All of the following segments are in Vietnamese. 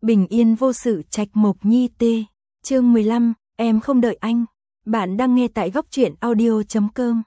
Bình yên vô sự trạch mộc nhi tê. Chương 15, em không đợi anh. Bạn đang nghe tại góc truyện audio.com.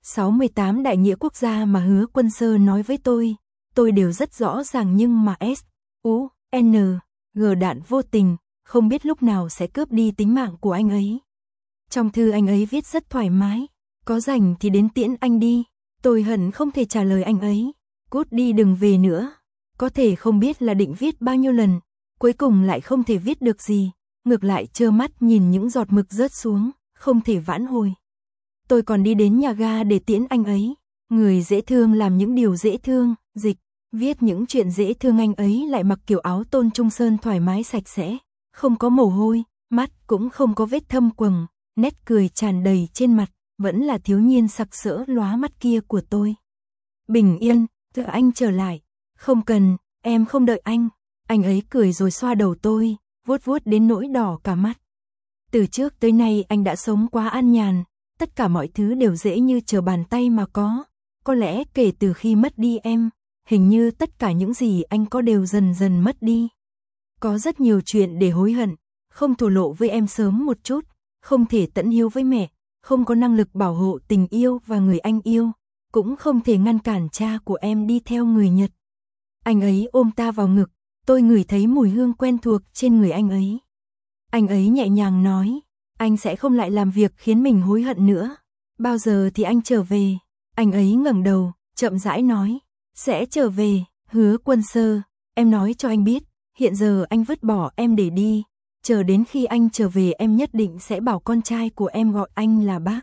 68 đại nghĩa quốc gia mà Hứa Quân Sơ nói với tôi đều rất rõ ràng, nhưng mà S, U, N, G đạn vô tình, không biết lúc nào sẽ cướp đi tính mạng của anh ấy. Trong thư anh ấy viết rất thoải mái, có rảnh thì đến tiễn anh đi. Tôi hận không thể trả lời anh ấy, cút đi đừng về nữa. Có thể không biết là định viết bao nhiêu lần, cuối cùng lại không thể viết được gì, ngược lại trơ mắt nhìn những giọt mực rớt xuống, không thể vãn hồi. Tôi còn đi đến nhà ga để tiễn anh ấy, người dễ thương làm những điều dễ thương, dịch, viết những chuyện dễ thương, anh ấy lại mặc kiểu áo tôn trung sơn thoải mái sạch sẽ, không có mồ hôi, mắt cũng không có vết thâm quầng, nét cười tràn đầy trên mặt, vẫn là thiếu niên sặc sỡ lóa mắt kia của tôi. Bình yên, chờ anh trở lại. Không cần, em không đợi anh. Anh ấy cười rồi xoa đầu tôi, vuốt vuốt đến nỗi đỏ cả mắt. Từ trước tới nay anh đã sống quá an nhàn, tất cả mọi thứ đều dễ như trở bàn tay mà có. Có lẽ kể từ khi mất đi em, hình như tất cả những gì anh có đều dần dần mất đi. Có rất nhiều chuyện để hối hận, không thổ lộ với em sớm một chút, không thể tận hiếu với mẹ, không có năng lực bảo hộ tình yêu và người anh yêu, cũng không thể ngăn cản cha của em đi theo người Nhật. Anh ấy ôm ta vào ngực, tôi ngửi thấy mùi hương quen thuộc trên người anh ấy. Anh ấy nhẹ nhàng nói, anh sẽ không lại làm việc khiến mình hối hận nữa. Bao giờ thì anh trở về? Anh ấy ngẩng đầu, chậm rãi nói, sẽ trở về, Hứa Quân Sơ, em nói cho anh biết, hiện giờ anh vứt bỏ em để đi, chờ đến khi anh trở về em nhất định sẽ bảo con trai của em gọi anh là bác.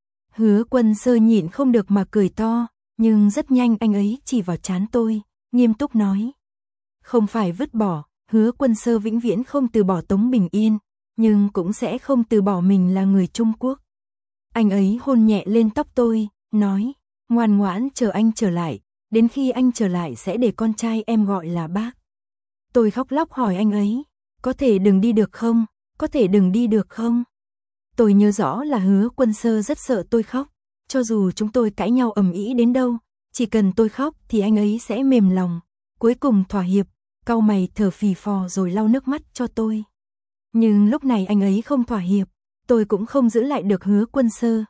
Hứa Quân Sơ nhịn không được mà cười to, nhưng rất nhanh anh ấy chỉ vào trán tôi, nghiêm túc nói. Không phải vứt bỏ, Hứa Quân Sơ vĩnh viễn không từ bỏ Tống Bình Yên, nhưng cũng sẽ không từ bỏ mình là người Trung Quốc. Anh ấy hôn nhẹ lên tóc tôi, nói, ngoan ngoãn chờ anh trở lại, đến khi anh trở lại sẽ để con trai em gọi là bác. Tôi khóc lóc hỏi anh ấy, có thể đừng đi được không, có thể đừng đi được không? Tôi nhớ rõ là Hứa Quân Sơ rất sợ tôi khóc, cho dù chúng tôi cãi nhau ầm ĩ đến đâu, chỉ cần tôi khóc thì anh ấy sẽ mềm lòng, cuối cùng thỏa hiệp, cau mày thở phì phò rồi lau nước mắt cho tôi. Nhưng lúc này anh ấy không thỏa hiệp, tôi cũng không giữ lại được Hứa Quân Sơ.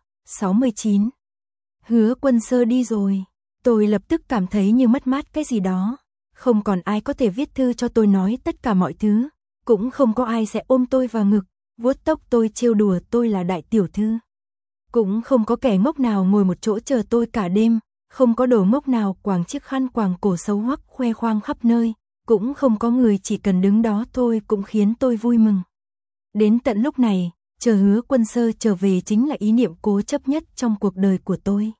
69. Hứa Quân Sơ đi rồi, tôi lập tức cảm thấy như mất mát cái gì đó, không còn ai có thể viết thư cho tôi nói tất cả mọi thứ, cũng không có ai sẽ ôm tôi vào ngực, vuốt tóc tôi trêu đùa tôi là đại tiểu thư. Cũng không có kẻ ngốc nào ngồi một chỗ chờ tôi cả đêm, không có đồ ngốc nào quàng chiếc khăn quàng cổ xấu hoắc khoe khoang khắp nơi, cũng không có người chỉ cần đứng đó thôi cũng khiến tôi vui mừng. Đến tận lúc này, chờ Hứa Quân Sơ trở về chính là ý niệm cố chấp nhất trong cuộc đời của tôi.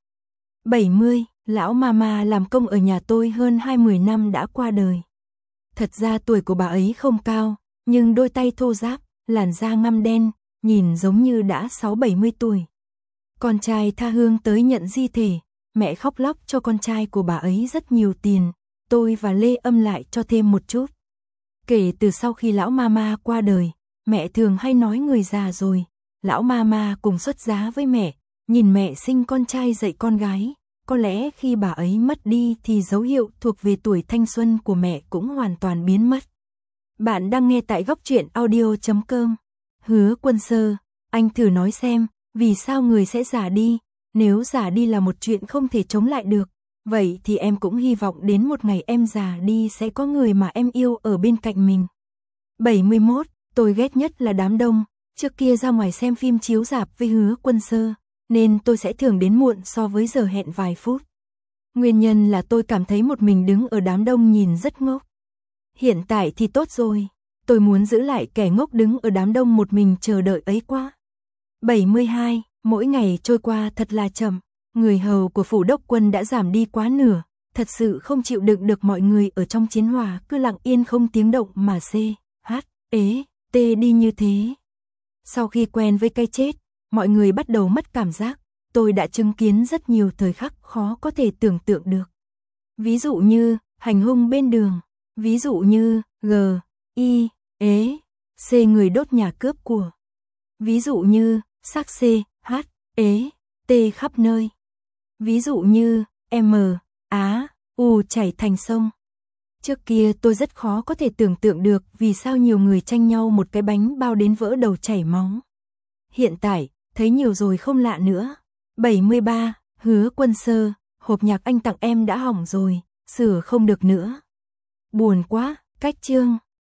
70, lão mama làm công ở nhà tôi hơn 20 năm đã qua đời. Thật ra tuổi của bà ấy không cao, nhưng đôi tay thô ráp, làn da ngăm đen, nhìn giống như đã 6-70 tuổi. Con trai tha hương tới nhận di thể, mẹ khóc lóc cho con trai của bà ấy rất nhiều tiền, tôi và Lê Âm lại cho thêm một chút. Kể từ sau khi lão mama qua đời, mẹ thường hay nói người già rồi, lão mama cùng xuất giá với mẹ, nhìn mẹ sinh con trai dạy con gái, có lẽ khi bà ấy mất đi thì dấu hiệu thuộc về tuổi thanh xuân của mẹ cũng hoàn toàn biến mất. Bạn đang nghe tại góc truyện audio.com. Hứa Quân Sơ, anh thử nói xem, vì sao người sẽ già đi? Nếu già đi là một chuyện không thể chống lại được, vậy thì em cũng hy vọng đến một ngày em già đi sẽ có người mà em yêu ở bên cạnh mình. 71, tôi ghét nhất là đám đông, trước kia ra ngoài xem phim chiếu rạp với Hứa Quân Sơ, nên tôi sẽ thường đến muộn so với giờ hẹn vài phút. Nguyên nhân là tôi cảm thấy một mình đứng ở đám đông nhìn rất ngốc. Hiện tại thì tốt rồi, tôi muốn giữ lại kẻ ngốc đứng ở đám đông một mình chờ đợi ấy quá. 72, mỗi ngày trôi qua thật là chậm, người hầu của phủ đốc quân đã giảm đi quá nửa, thật sự không chịu đựng được mọi người ở trong chiến hỏa cứ lặng yên không tiếng động mà đi như thế. Sau khi quen với cái chết, mọi người bắt đầu mất cảm giác, tôi đã chứng kiến rất nhiều thời khắc khó có thể tưởng tượng được. Ví dụ như, hành hung bên đường, ví dụ như, người đốt nhà cướp của. Ví dụ như, xác khắp nơi. Ví dụ như, chảy thành sông. Trước kia tôi rất khó có thể tưởng tượng được vì sao nhiều người tranh nhau một cái bánh bao đến vỡ đầu chảy máu. Hiện tại, thấy nhiều rồi không lạ nữa. 73, Hứa Quân Sơ, hộp nhạc anh tặng em đã hỏng rồi, sửa không được nữa. Buồn quá, cách chương.